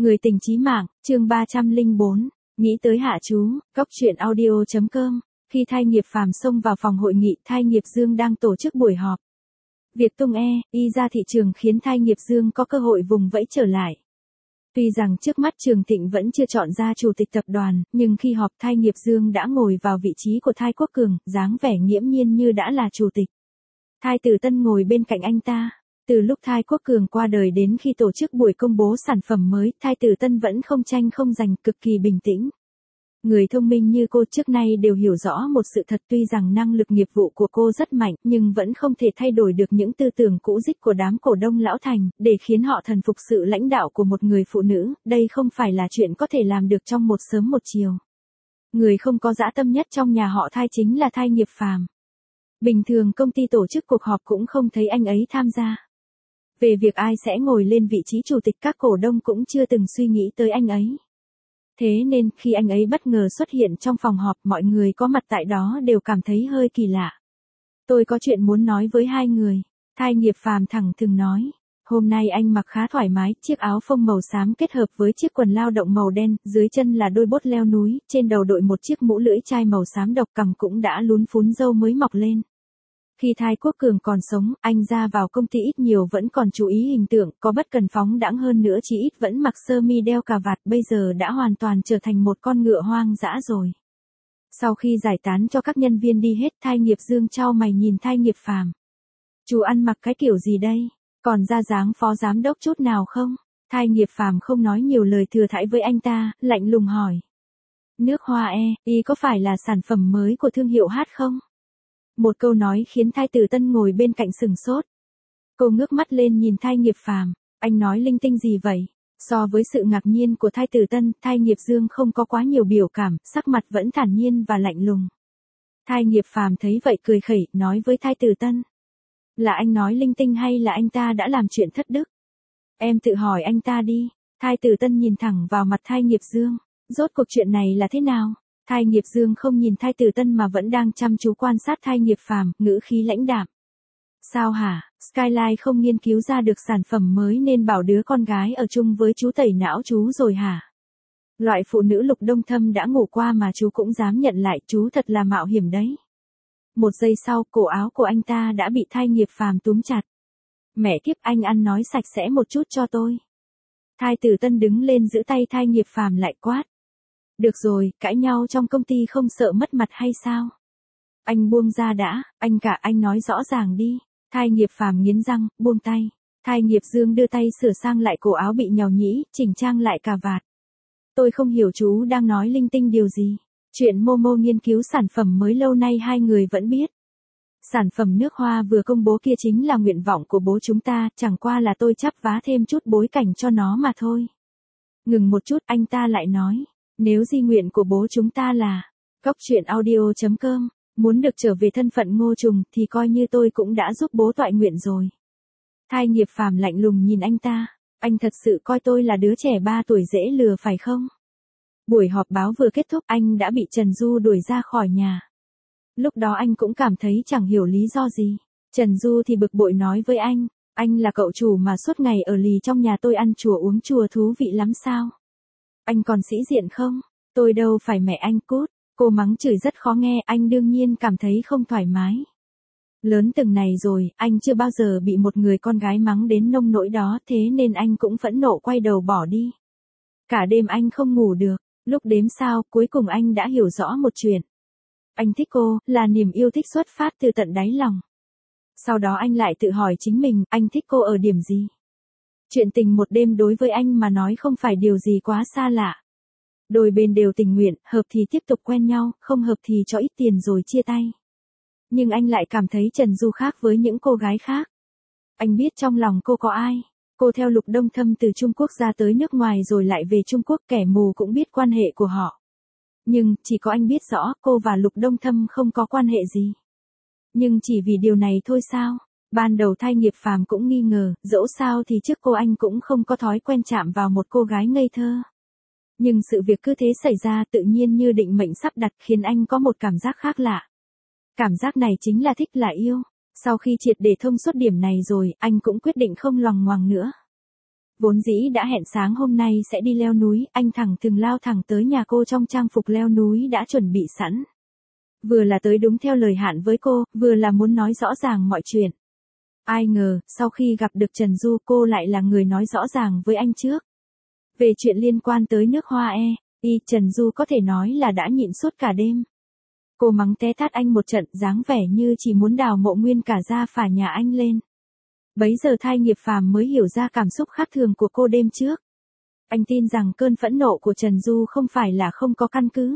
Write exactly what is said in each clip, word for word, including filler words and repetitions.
Người tình chí mạng, chương ba trăm lẻ bốn, nghĩ tới hạ chú, góc truyện audio chấm com. Khi Thai Nghiệp Phàm xông vào phòng hội nghị, Thai Nghiệp Dương đang tổ chức buổi họp. Việc tung e, y ra thị trường khiến Thai Nghiệp Dương có cơ hội vùng vẫy trở lại. Tuy rằng trước mắt Trường Thịnh vẫn chưa chọn ra chủ tịch tập đoàn, nhưng khi họp Thai Nghiệp Dương đã ngồi vào vị trí của Thai Quốc Cường, dáng vẻ nghiễm nhiên như đã là chủ tịch. Thai Tử Tân ngồi bên cạnh anh ta. Từ lúc Thai Quốc Cường qua đời đến khi tổ chức buổi công bố sản phẩm mới, Thai Tử Tân vẫn không tranh không giành, cực kỳ bình tĩnh. Người thông minh như cô trước nay đều hiểu rõ một sự thật, tuy rằng năng lực nghiệp vụ của cô rất mạnh, nhưng vẫn không thể thay đổi được những tư tưởng cũ rích của đám cổ đông lão thành, để khiến họ thần phục sự lãnh đạo của một người phụ nữ, đây không phải là chuyện có thể làm được trong một sớm một chiều. Người không có dã tâm nhất trong nhà họ Thai chính là Thai Nghiệp Phàm. Bình thường công ty tổ chức cuộc họp cũng không thấy anh ấy tham gia. Về việc ai sẽ ngồi lên vị trí chủ tịch, các cổ đông cũng chưa từng suy nghĩ tới anh ấy. Thế nên, khi anh ấy bất ngờ xuất hiện trong phòng họp, mọi người có mặt tại đó đều cảm thấy hơi kỳ lạ. Tôi có chuyện muốn nói với hai người, Thai Nghiệp Phàm thẳng thừng nói. Hôm nay anh mặc khá thoải mái, chiếc áo phông màu xám kết hợp với chiếc quần lao động màu đen, dưới chân là đôi bốt leo núi, trên đầu đội một chiếc mũ lưỡi chai màu xám độc, cằm cũng đã lún phún râu mới mọc lên. Khi Thai Quốc Cường còn sống, anh ra vào công ty ít nhiều vẫn còn chú ý hình tượng, có bất cần phóng đãng hơn nữa chí ít vẫn mặc sơ mi đeo cà vạt, bây giờ đã hoàn toàn trở thành một con ngựa hoang dã rồi. Sau khi giải tán cho các nhân viên đi hết, Thai Nghiệp Dương chau mày nhìn Thai Nghiệp Phàm. Chú ăn mặc cái kiểu gì đây? Còn ra dáng phó giám đốc chút nào không? Thai Nghiệp Phàm không nói nhiều lời thừa thãi với anh ta, lạnh lùng hỏi. Nước hoa e, y có phải là sản phẩm mới của thương hiệu hát không? Một câu nói khiến Thai Tử Tân ngồi bên cạnh sừng sốt. Cô ngước mắt lên nhìn Thai Nghiệp Phàm, anh nói linh tinh gì vậy? So với sự ngạc nhiên của Thai Tử Tân, Thai Nghiệp Dương không có quá nhiều biểu cảm, sắc mặt vẫn thản nhiên và lạnh lùng. Thai Nghiệp Phàm thấy vậy cười khẩy, nói với Thai Tử Tân. Là anh nói linh tinh hay là anh ta đã làm chuyện thất đức? Em tự hỏi anh ta đi. Thai Tử Tân nhìn thẳng vào mặt Thai Nghiệp Dương. Rốt cuộc chuyện này là thế nào? Thai Nghiệp Dương không nhìn Thai Tử Tân mà vẫn đang chăm chú quan sát Thai Nghiệp Phàm, ngữ khí lãnh đạm. Sao hả, Skyline không nghiên cứu ra được sản phẩm mới nên bảo đứa con gái ở chung với chú tẩy não chú rồi hả? Loại phụ nữ Lục Đông Thâm đã ngủ qua mà chú cũng dám nhận lại, chú thật là mạo hiểm đấy. Một giây sau, cổ áo của anh ta đã bị Thai Nghiệp Phàm túm chặt. Mẹ kiếp, anh ăn nói sạch sẽ một chút cho tôi. Thai Tử Tân đứng lên giữ tay Thai Nghiệp Phàm lại quát. Được rồi, cãi nhau trong công ty không sợ mất mặt hay sao? Anh buông ra đã, anh cả anh nói rõ ràng đi. Thai Nghiệp Phàm nghiến răng, buông tay. Thai Nghiệp Dương đưa tay sửa sang lại cổ áo bị nhàu nhĩ, chỉnh trang lại cà vạt. Tôi không hiểu chú đang nói linh tinh điều gì. Chuyện Momo nghiên cứu sản phẩm mới lâu nay hai người vẫn biết. Sản phẩm nước hoa vừa công bố kia chính là nguyện vọng của bố chúng ta, chẳng qua là tôi chắp vá thêm chút bối cảnh cho nó mà thôi. Ngừng một chút, anh ta lại nói. Nếu di nguyện của bố chúng ta là góc truyện audio chấm com, muốn được trở về thân phận Ngô Trùng thì coi như tôi cũng đã giúp bố toại nguyện rồi. Thai Nghiệp Phàm lạnh lùng nhìn anh ta, anh thật sự coi tôi là đứa trẻ ba tuổi dễ lừa phải không? Buổi họp báo vừa kết thúc, anh đã bị Trần Du đuổi ra khỏi nhà. Lúc đó anh cũng cảm thấy chẳng hiểu lý do gì. Trần Du thì bực bội nói với anh, anh là cậu chủ mà suốt ngày ở lì trong nhà tôi ăn chùa uống chùa thú vị lắm sao? Anh còn sĩ diện không? Tôi đâu phải mẹ anh cút. Cô mắng chửi rất khó nghe, anh đương nhiên cảm thấy không thoải mái. Lớn từng này rồi, anh chưa bao giờ bị một người con gái mắng đến nông nỗi đó, thế nên anh cũng phẫn nộ quay đầu bỏ đi. Cả đêm anh không ngủ được, lúc đếm sao, cuối cùng anh đã hiểu rõ một chuyện. Anh thích cô, là niềm yêu thích xuất phát từ tận đáy lòng. Sau đó anh lại tự hỏi chính mình, anh thích cô ở điểm gì? Chuyện tình một đêm đối với anh mà nói không phải điều gì quá xa lạ. Đôi bên đều tình nguyện, hợp thì tiếp tục quen nhau, không hợp thì cho ít tiền rồi chia tay. Nhưng anh lại cảm thấy Trần Du khác với những cô gái khác. Anh biết trong lòng cô có ai. Cô theo Lục Đông Thâm từ Trung Quốc ra tới nước ngoài rồi lại về Trung Quốc, kẻ mù cũng biết quan hệ của họ. Nhưng, chỉ có anh biết rõ, cô và Lục Đông Thâm không có quan hệ gì. Nhưng chỉ vì điều này thôi sao? Ban đầu Thai Nghiệp Phàm cũng nghi ngờ, dẫu sao thì trước cô anh cũng không có thói quen chạm vào một cô gái ngây thơ. Nhưng sự việc cứ thế xảy ra tự nhiên như định mệnh sắp đặt, khiến anh có một cảm giác khác lạ. Cảm giác này chính là thích là yêu. Sau khi triệt để thông suốt điểm này rồi, anh cũng quyết định không loằng ngoằng nữa. Vốn dĩ đã hẹn sáng hôm nay sẽ đi leo núi, anh thẳng thừng lao thẳng tới nhà cô trong trang phục leo núi đã chuẩn bị sẵn. Vừa là tới đúng theo lời hạn với cô, vừa là muốn nói rõ ràng mọi chuyện. Ai ngờ, sau khi gặp được Trần Du cô lại là người nói rõ ràng với anh trước. Về chuyện liên quan tới nước hoa e, y Trần Du có thể nói là đã nhịn suốt cả đêm. Cô mắng té tát anh một trận dáng vẻ như chỉ muốn đào mộ nguyên cả gia phả nhà anh lên. Bấy giờ Thai Nghiệp Phàm mới hiểu ra cảm xúc khác thường của cô đêm trước. Anh tin rằng cơn phẫn nộ của Trần Du không phải là không có căn cứ.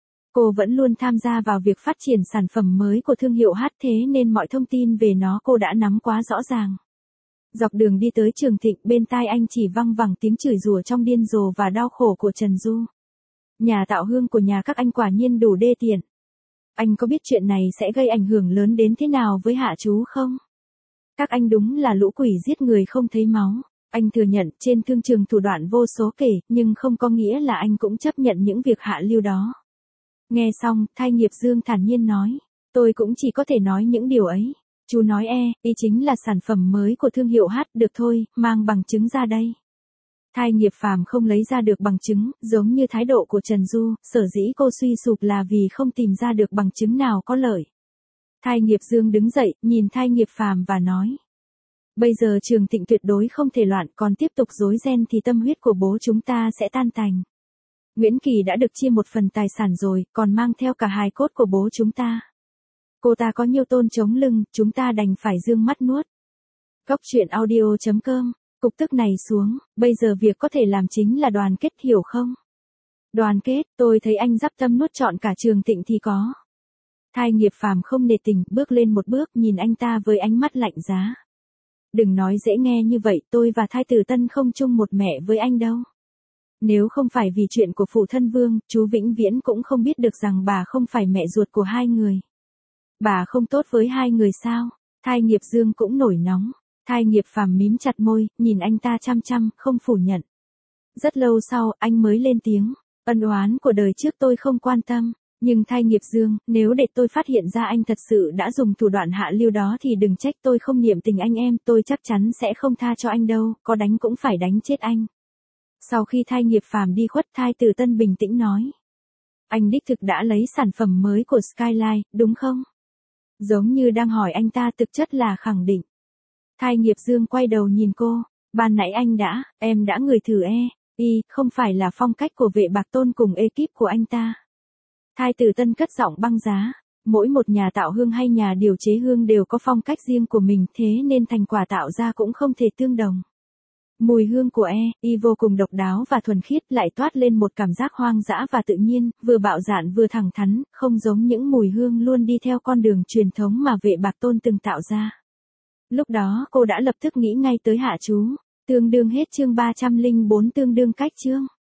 Cô vẫn luôn tham gia vào việc phát triển sản phẩm mới của thương hiệu hát thế nên mọi thông tin về nó cô đã nắm quá rõ ràng. Dọc đường đi tới Trường Thịnh bên tai anh chỉ văng vẳng tiếng chửi rủa trong điên rồ và đau khổ của Trần Du. Nhà tạo hương của nhà các anh quả nhiên đủ đê tiện. Anh có biết chuyện này sẽ gây ảnh hưởng lớn đến thế nào với Hạ Chú không? Các anh đúng là lũ quỷ giết người không thấy máu. Anh thừa nhận trên thương trường thủ đoạn vô số kể, nhưng không có nghĩa là anh cũng chấp nhận những việc hạ lưu đó. Nghe xong, Thai Nghiệp Dương thản nhiên nói. Tôi cũng chỉ có thể nói những điều ấy. Chú nói e, y chính là sản phẩm mới của thương hiệu hát, được thôi, mang bằng chứng ra đây. Thai Nghiệp Phàm không lấy ra được bằng chứng, giống như thái độ của Trần Du, sở dĩ cô suy sụp là vì không tìm ra được bằng chứng nào có lợi. Thai Nghiệp Dương đứng dậy, nhìn Thai Nghiệp Phàm và nói. Bây giờ Trường Thịnh tuyệt đối không thể loạn, còn tiếp tục rối ren thì tâm huyết của bố chúng ta sẽ tan tành. Nguyễn Kỳ đã được chia một phần tài sản rồi, còn mang theo cả hài cốt của bố chúng ta. Cô ta có nhiều tôn chống lưng, chúng ta đành phải dương mắt nuốt. Góc truyện audio chấm com, cục tức này xuống, bây giờ việc có thể làm chính là đoàn kết, hiểu không? Đoàn kết, tôi thấy anh dắp tâm nuốt trọn cả Trường Thịnh thì có. Thai Nghiệp Phàm không nề tình, bước lên một bước nhìn anh ta với ánh mắt lạnh giá. Đừng nói dễ nghe như vậy, tôi và Thai Tử Tân không chung một mẹ với anh đâu. Nếu không phải vì chuyện của phụ thân Vương, chú vĩnh viễn cũng không biết được rằng bà không phải mẹ ruột của hai người. Bà không tốt với hai người sao? Thai Nghiệp Dương cũng nổi nóng. Thai Nghiệp Phàm mím chặt môi, nhìn anh ta chăm chăm, không phủ nhận. Rất lâu sau, anh mới lên tiếng. Ân oán của đời trước tôi không quan tâm. Nhưng Thai Nghiệp Dương, nếu để tôi phát hiện ra anh thật sự đã dùng thủ đoạn hạ lưu đó thì đừng trách tôi không niệm tình anh em, tôi chắc chắn sẽ không tha cho anh đâu, có đánh cũng phải đánh chết anh. Sau khi Thai Nghiệp Phàm đi khuất, Thai Tử Tân bình tĩnh nói. Anh đích thực đã lấy sản phẩm mới của Skyline, đúng không? Giống như đang hỏi anh ta, thực chất là khẳng định. Thai Nghiệp Dương quay đầu nhìn cô, ban nãy anh đã, em đã ngửi thử e, y, không phải là phong cách của Vệ Bạc Tôn cùng ekip của anh ta. Thai Tử Tân cất giọng băng giá, mỗi một nhà tạo hương hay nhà điều chế hương đều có phong cách riêng của mình, thế nên thành quả tạo ra cũng không thể tương đồng. Mùi hương của e, y vô cùng độc đáo và thuần khiết, lại toát lên một cảm giác hoang dã và tự nhiên, vừa bạo dạn vừa thẳng thắn, không giống những mùi hương luôn đi theo con đường truyền thống mà Vệ Bạc Tôn từng tạo ra. Lúc đó cô đã lập tức nghĩ ngay tới Hạ Chú, tương đương hết chương ba trăm lẻ bốn tương đương cách chương.